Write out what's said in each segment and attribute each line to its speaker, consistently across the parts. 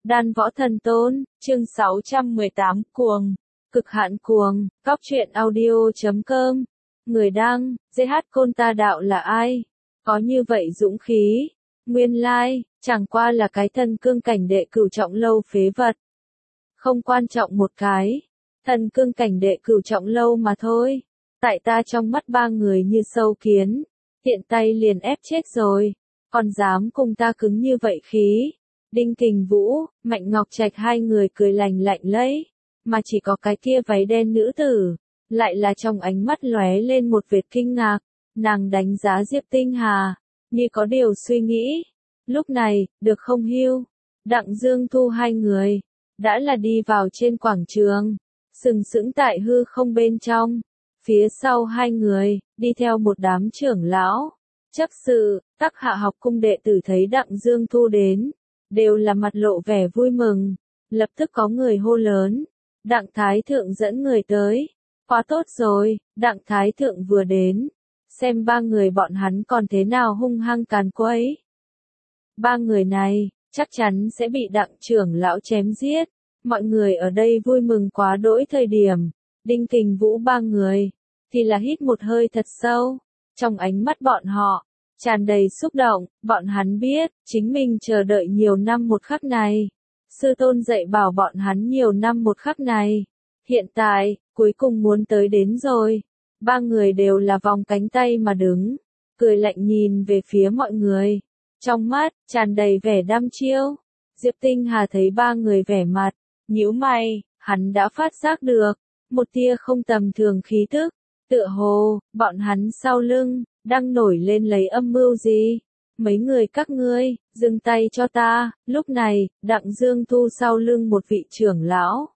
Speaker 1: Đan Võ Thần Tôn, chương 618, cuồng, cực hạn cuồng, Cóc truyện audio.com. Người đăng, GH Côn Ta Đạo là ai? Có như vậy dũng khí? Nguyên lai, chẳng qua là cái thần cương cảnh đệ cửu trọng lâu phế vật. Không quan trọng một cái, thần cương cảnh đệ cửu trọng lâu mà thôi. Tại ta trong mắt ba người như sâu kiến, tiện tay liền ép chết rồi, còn dám cùng ta cứng như vậy khí. Đinh Kình Vũ, Mạnh Ngọc Trạch hai người cười lành lạnh lấy, mà chỉ có cái kia váy đen nữ tử, lại là trong ánh mắt lóe lên một vệt kinh ngạc, nàng đánh giá Diệp Tinh Hà, như có điều suy nghĩ. Lúc này, được không Hưu, Đặng Dương Thu hai người, đã là đi vào trên quảng trường, sừng sững tại hư không bên trong, phía sau hai người, đi theo một đám trưởng lão, chấp sự, Tắc Hạ học cung đệ tử thấy Đặng Dương Thu đến, đều là mặt lộ vẻ vui mừng, lập tức có người hô lớn, Đặng Thái Thượng dẫn người tới, quá tốt rồi, Đặng Thái Thượng vừa đến, xem ba người bọn hắn còn thế nào hung hăng càn quấy. Ba người này, chắc chắn sẽ bị Đặng trưởng lão chém giết, mọi người ở đây vui mừng quá đỗi thời điểm, Đinh Kình Vũ ba người, thì là hít một hơi thật sâu, trong ánh mắt bọn họ, tràn đầy xúc động, bọn hắn biết, chính mình chờ đợi nhiều năm một khắc này. Sư tôn dạy bảo bọn hắn nhiều năm một khắc này. Hiện tại, cuối cùng muốn tới đến rồi. Ba người đều là vòng cánh tay mà đứng, cười lạnh nhìn về phía mọi người. Trong mắt, tràn đầy vẻ đăm chiêu. Diệp Tinh Hà thấy ba người vẻ mặt, nhíu mày, hắn đã phát giác được, một tia không tầm thường khí tức. Tựa hồ, bọn hắn sau lưng, đang nổi lên lấy âm mưu gì? Mấy người các ngươi, dừng tay cho ta. Lúc này, Đặng Dương Thu sau lưng một vị trưởng lão.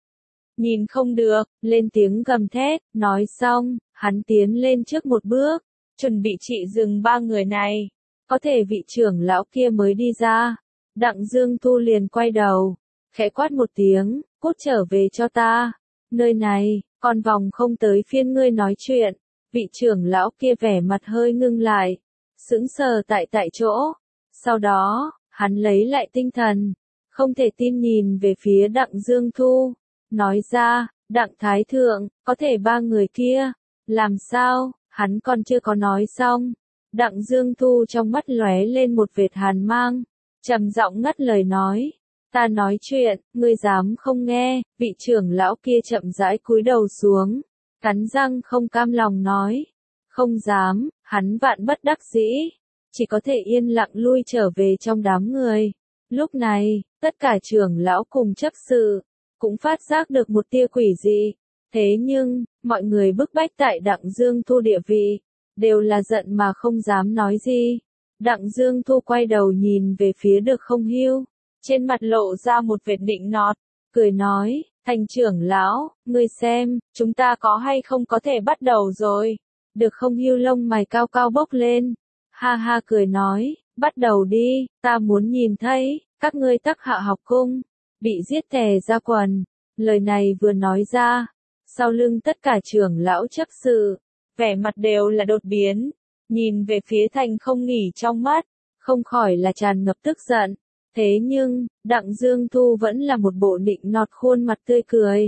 Speaker 1: Nhìn không được, lên tiếng gầm thét, nói xong, hắn tiến lên trước một bước, chuẩn bị trị dừng ba người này. Có thể vị trưởng lão kia mới đi ra. Đặng Dương Thu liền quay đầu, khẽ quát một tiếng, cút trở về cho ta. Nơi này, còn vòng không tới phiên ngươi nói chuyện. Vị trưởng lão kia vẻ mặt hơi ngưng lại, sững sờ tại chỗ. Sau đó, hắn lấy lại tinh thần, không thể tin nhìn về phía Đặng Dương Thu, nói ra, Đặng Thái Thượng, có thể ba người kia, làm sao, hắn còn chưa có nói xong. Đặng Dương Thu trong mắt lóe lên một vệt hàn mang, trầm giọng ngắt lời nói, ta nói chuyện, ngươi dám không nghe. Vị trưởng lão kia chậm rãi cúi đầu xuống, cắn răng không cam lòng nói, không dám. Hắn vạn bất đắc dĩ, chỉ có thể yên lặng lui trở về trong đám người. Lúc này, tất cả trưởng lão cùng chấp sự, cũng phát giác được một tia quỷ dị. Thế nhưng, mọi người bức bách tại Đặng Dương Thu địa vị, đều là giận mà không dám nói gì. Đặng Dương Thu quay đầu nhìn về phía Được không Hưu, trên mặt lộ ra một vệt nịnh nọt, cười nói, Thành trưởng lão, ngươi xem, chúng ta có hay không có thể bắt đầu rồi. Được không Hưu lông mày cao cao bốc lên, ha ha cười nói, bắt đầu đi, ta muốn nhìn thấy, các ngươi Tắc Hạ học cung, bị giết tè ra quần. Lời này vừa nói ra, sau lưng tất cả trưởng lão chấp sự, vẻ mặt đều là đột biến, nhìn về phía Thành không nghỉ trong mắt, không khỏi là tràn ngập tức giận. Thế nhưng, Đặng Dương Thu vẫn là một bộ nịnh nọt khuôn mặt tươi cười.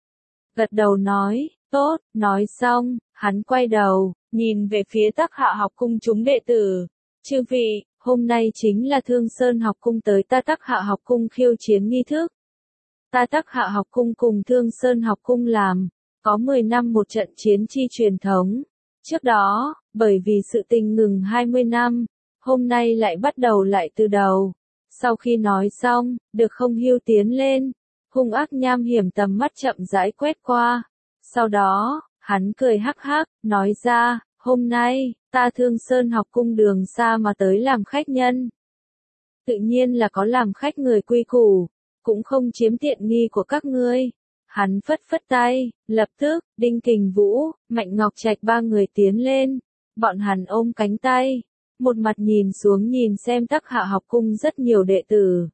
Speaker 1: Gật đầu nói, tốt, nói xong, hắn quay đầu, nhìn về phía Tắc Hạ học cung chúng đệ tử. Chư vị, hôm nay chính là Thương Sơn học cung tới ta Tắc Hạ học cung khiêu chiến nghi thức. Ta Tắc Hạ học cung cùng Thương Sơn học cung làm, có 10 năm một trận chiến chi truyền thống. Trước đó, bởi vì sự tình ngừng 20 năm, hôm nay lại bắt đầu lại từ đầu. Sau khi nói xong, Được không Hưu tiến lên, hung ác nham hiểm tầm mắt chậm rãi quét qua. Sau đó, hắn cười hắc hắc, nói ra, hôm nay, ta Thương Sơn học cung đường xa mà tới làm khách nhân. Tự nhiên là có làm khách người quy củ, cũng không chiếm tiện nghi của các ngươi. Hắn phất phất tay, lập tức, Đinh Kình Vũ, Mạnh Ngọc Trạch ba người tiến lên. Bọn hắn ôm cánh tay, một mặt nhìn xuống nhìn xem Tắc Hạ học cung rất nhiều đệ tử.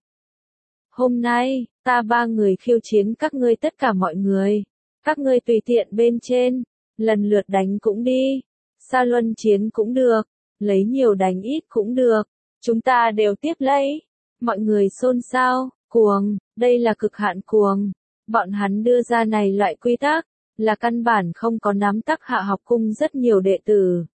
Speaker 1: Hôm nay, ta ba người khiêu chiến các ngươi tất cả mọi người. Các ngươi tùy tiện bên trên, lần lượt đánh cũng đi, xa luân chiến cũng được, lấy nhiều đánh ít cũng được, chúng ta đều tiếp lấy. Mọi người xôn xao, Cuồng, đây là cực hạn cuồng. Bọn hắn đưa ra này loại quy tắc, là căn bản không có nắm Tắc Hạ học cung rất nhiều đệ tử.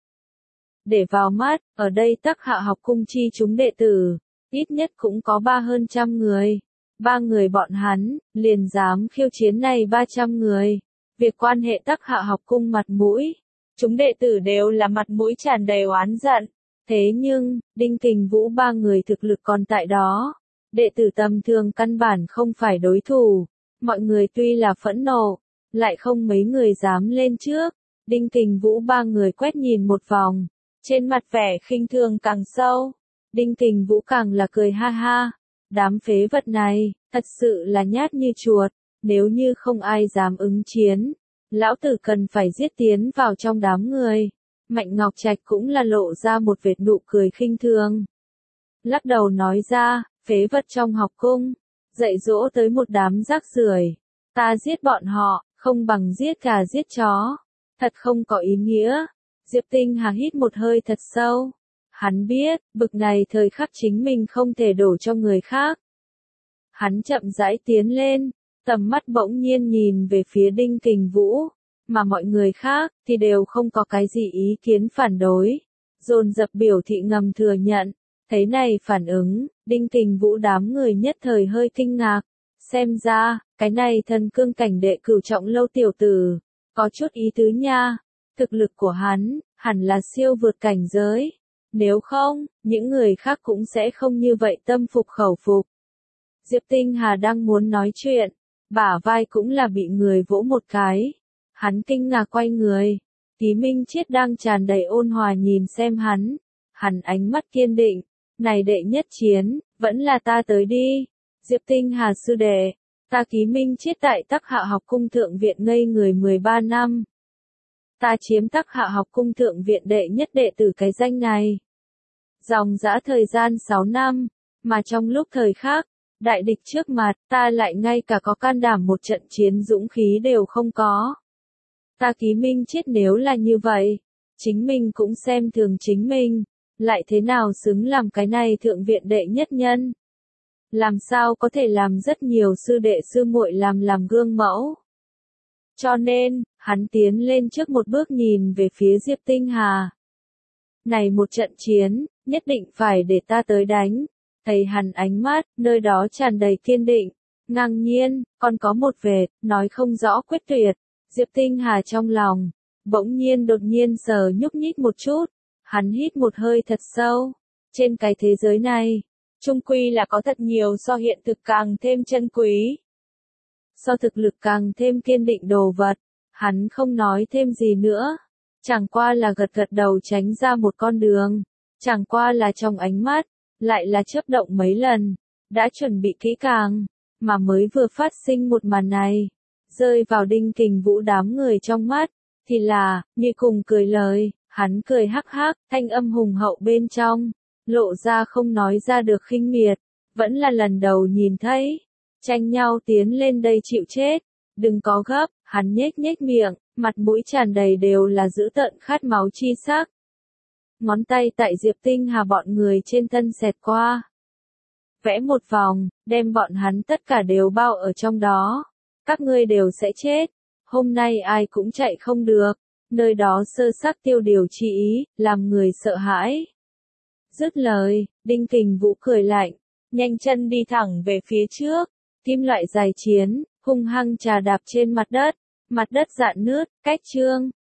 Speaker 1: Để vào mắt, ở đây Tắc Hạ học cung chi chúng đệ tử, ít nhất cũng có hơn trăm người. 3 người bọn hắn, liền dám khiêu chiến này 300 người. Việc quan hệ Tắc Hạ học cung mặt mũi, chúng đệ tử đều là mặt mũi tràn đầy oán giận. Thế nhưng, Đinh Kình Vũ 3 người thực lực còn tại đó. Đệ tử tầm thường căn bản không phải đối thủ. Mọi người tuy là phẫn nộ, lại không mấy người dám lên trước. Đinh Kình Vũ 3 người quét nhìn một vòng, trên mặt vẻ khinh thường càng sâu. Đinh Kình Vũ càng là cười ha ha. Đám phế vật này, thật sự là nhát như chuột. Nếu như không ai dám ứng chiến, lão tử cần phải giết tiến vào trong đám người. Mạnh Ngọc Trạch cũng là lộ ra một vệt nụ cười khinh thường. Lắc đầu nói ra, phế vật trong học cung, dạy dỗ tới một đám rác rưởi. Ta giết bọn họ, không bằng giết gà giết chó. Thật không có ý nghĩa. Diệp Tinh Hà hít một hơi thật sâu. Hắn biết, bực này thời khắc chính mình không thể đổ cho người khác. Hắn chậm rãi tiến lên, tầm mắt bỗng nhiên nhìn về phía Đinh Kình Vũ, mà mọi người khác thì đều không có cái gì ý kiến phản đối, dồn dập biểu thị ngầm thừa nhận. Thấy này phản ứng, Đinh Kình Vũ đám người nhất thời hơi kinh ngạc, xem ra, cái này thần cương cảnh đệ cửu trọng lâu tiểu tử, có chút ý tứ nha, thực lực của hắn, hẳn là siêu vượt cảnh giới, nếu không, những người khác cũng sẽ không như vậy tâm phục khẩu phục. Diệp Tinh Hà đang muốn nói chuyện, bả vai cũng là bị người vỗ một cái. Hắn kinh ngạc quay người, Ký Minh Chiết đang tràn đầy ôn hòa nhìn xem hắn. Hắn ánh mắt kiên định, này đệ nhất chiến, vẫn là ta tới đi. Diệp Tinh Hà sư đệ, ta Ký Minh Chiết tại Tắc Hạ học cung thượng viện ngây người 13 năm. Ta chiếm Tắc Hạ học cung thượng viện đệ nhất đệ tử cái danh này. Dòng dã thời gian 6 năm, mà trong lúc thời khác, đại địch trước mặt, ta lại ngay cả có can đảm một trận chiến dũng khí đều không có. Ta Ký Minh Chiết nếu là như vậy, chính mình cũng xem thường chính mình, lại thế nào xứng làm cái này thượng viện đệ nhất nhân. Làm sao có thể làm rất nhiều sư đệ sư muội làm gương mẫu. Cho nên, hắn tiến lên trước một bước nhìn về phía Diệp Tinh Hà. Này một trận chiến, nhất định phải để ta tới đánh. Thấy hắn ánh mắt, nơi đó tràn đầy kiên định, ngang nhiên, còn có một vệt, nói không rõ quyết tuyệt. Diệp Tinh Hà trong lòng, bỗng nhiên đột nhiên sờ nhúc nhích một chút, hắn hít một hơi thật sâu. Trên cái thế giới này, chung quy là có thật nhiều so hiện thực càng thêm chân quý. So thực lực càng thêm kiên định đồ vật, hắn không nói thêm gì nữa. Chẳng qua là gật gật đầu tránh ra một con đường, chẳng qua là trong ánh mắt, lại là chớp động mấy lần, đã chuẩn bị kỹ càng, mà mới vừa phát sinh một màn này, rơi vào Đinh Kình Vũ đám người trong mắt, thì là, như cùng cười lời, hắn cười hắc hắc, thanh âm hùng hậu bên trong, lộ ra không nói ra được khinh miệt, vẫn là lần đầu nhìn thấy, tranh nhau tiến lên đây chịu chết, đừng có gấp, hắn nhếch nhếch miệng, mặt mũi tràn đầy đều là dữ tợn khát máu chi sắc. Ngón tay tại Diệp Tinh Hà bọn người trên thân xẹt qua. Vẽ một vòng, đem bọn hắn tất cả đều bao ở trong đó. Các ngươi đều sẽ chết. Hôm nay ai cũng chạy không được. Nơi đó sơ sắc tiêu điều chi ý, làm người sợ hãi. Dứt lời, Đinh Kình Vũ cười lạnh, nhanh chân đi thẳng về phía trước. Kim loại dài chiến, hung hăng trà đạp trên mặt đất. Mặt đất rạn nứt, cách chương.